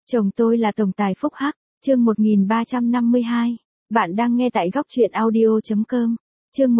Chồng tôi là tổng tài phúc hắc, chương 1352. Bạn đang nghe tại góc truyện audio.com. Chương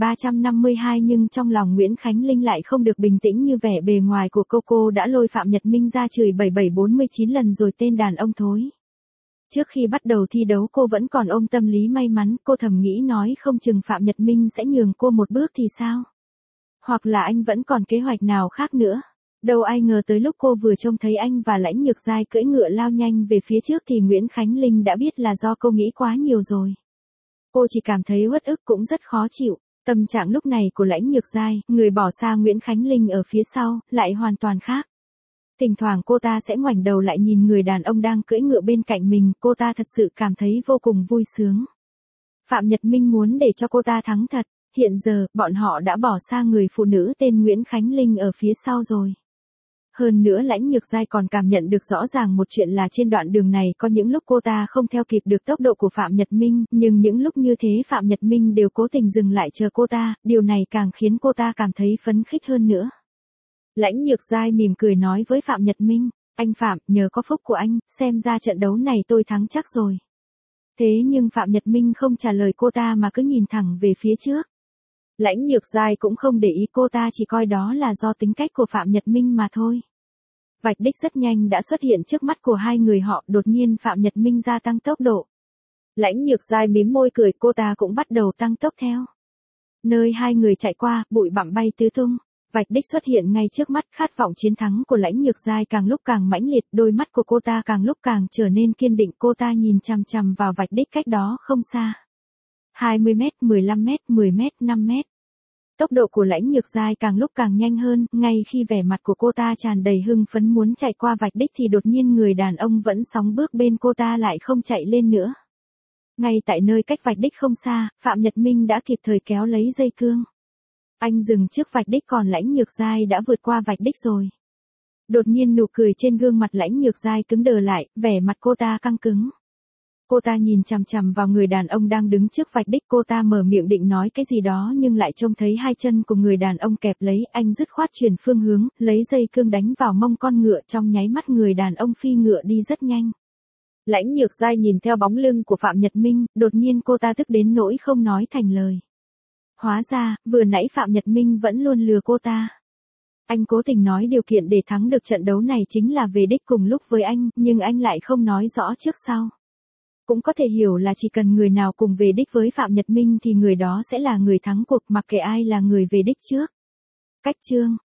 1352 nhưng trong lòng Nguyễn Khánh Linh lại không được bình tĩnh như vẻ bề ngoài của cô đã lôi Phạm Nhật Minh ra chửi 7749 lần rồi tên đàn ông thối. Trước khi bắt đầu thi đấu cô vẫn còn ôm tâm lý may mắn, cô thầm nghĩ nói không chừng Phạm Nhật Minh sẽ nhường cô một bước thì sao? Hoặc là anh vẫn còn kế hoạch nào khác nữa. Đâu ai ngờ tới lúc cô vừa trông thấy anh và Lãnh Nhược Giai cưỡi ngựa lao nhanh về phía trước thì Nguyễn Khánh Linh đã biết là do cô nghĩ quá nhiều rồi. Cô chỉ cảm thấy uất ức cũng rất khó chịu. Tâm trạng lúc này của Lãnh Nhược Giai, người bỏ xa Nguyễn Khánh Linh ở phía sau, lại hoàn toàn khác. Thỉnh thoảng cô ta sẽ ngoảnh đầu lại nhìn người đàn ông đang cưỡi ngựa bên cạnh mình, cô ta thật sự cảm thấy vô cùng vui sướng. Phạm Nhật Minh muốn để cho cô ta thắng thật, hiện giờ, bọn họ đã bỏ xa người phụ nữ tên Nguyễn Khánh Linh ở phía sau rồi. Hơn nữa Lãnh Nhược Giai còn cảm nhận được rõ ràng một chuyện là trên đoạn đường này có những lúc cô ta không theo kịp được tốc độ của Phạm Nhật Minh, nhưng những lúc như thế Phạm Nhật Minh đều cố tình dừng lại chờ cô ta, điều này càng khiến cô ta cảm thấy phấn khích hơn nữa. Lãnh Nhược Giai mỉm cười nói với Phạm Nhật Minh, anh Phạm, nhờ có phúc của anh, xem ra trận đấu này tôi thắng chắc rồi. Thế nhưng Phạm Nhật Minh không trả lời cô ta mà cứ nhìn thẳng về phía trước. Lãnh Nhược Giai cũng không để ý cô ta, chỉ coi đó là do tính cách của Phạm Nhật Minh mà thôi. Vạch đích rất nhanh đã xuất hiện trước mắt của hai người họ, đột nhiên Phạm Nhật Minh gia tăng tốc độ. Lãnh Nhược Giai mím môi cười, cô ta cũng bắt đầu tăng tốc theo. Nơi hai người chạy qua, bụi bặm bay tứ tung. Vạch đích xuất hiện ngay trước mắt, khát vọng chiến thắng của Lãnh Nhược Giai càng lúc càng mãnh liệt, đôi mắt của cô ta càng lúc càng trở nên kiên định, cô ta nhìn chằm chằm vào vạch đích cách đó không xa. 20m, 15m, 10m, 5m. Tốc độ của Lãnh Nhược Giai càng lúc càng nhanh hơn, ngay khi vẻ mặt của cô ta tràn đầy hưng phấn muốn chạy qua vạch đích thì đột nhiên người đàn ông vẫn sóng bước bên cô ta lại không chạy lên nữa. Ngay tại nơi cách vạch đích không xa, Phạm Nhật Minh đã kịp thời kéo lấy dây cương. Anh dừng trước vạch đích còn Lãnh Nhược Giai đã vượt qua vạch đích rồi. Đột nhiên nụ cười trên gương mặt Lãnh Nhược Giai cứng đờ lại, vẻ mặt cô ta căng cứng. Cô ta nhìn chằm chằm vào người đàn ông đang đứng trước vạch đích, cô ta mở miệng định nói cái gì đó nhưng lại trông thấy hai chân của người đàn ông kẹp lấy, anh dứt khoát chuyển phương hướng, lấy dây cương đánh vào mông con ngựa, trong nháy mắt người đàn ông phi ngựa đi rất nhanh. Lãnh Nhược Giai nhìn theo bóng lưng của Phạm Nhật Minh, đột nhiên cô ta tức đến nỗi không nói thành lời. Hóa ra, vừa nãy Phạm Nhật Minh vẫn luôn lừa cô ta. Anh cố tình nói điều kiện để thắng được trận đấu này chính là về đích cùng lúc với anh, nhưng anh lại không nói rõ trước sau. Cũng có thể hiểu là chỉ cần người nào cùng về đích với Phạm Nhật Minh thì người đó sẽ là người thắng cuộc, mặc kệ ai là người về đích trước. Cách chương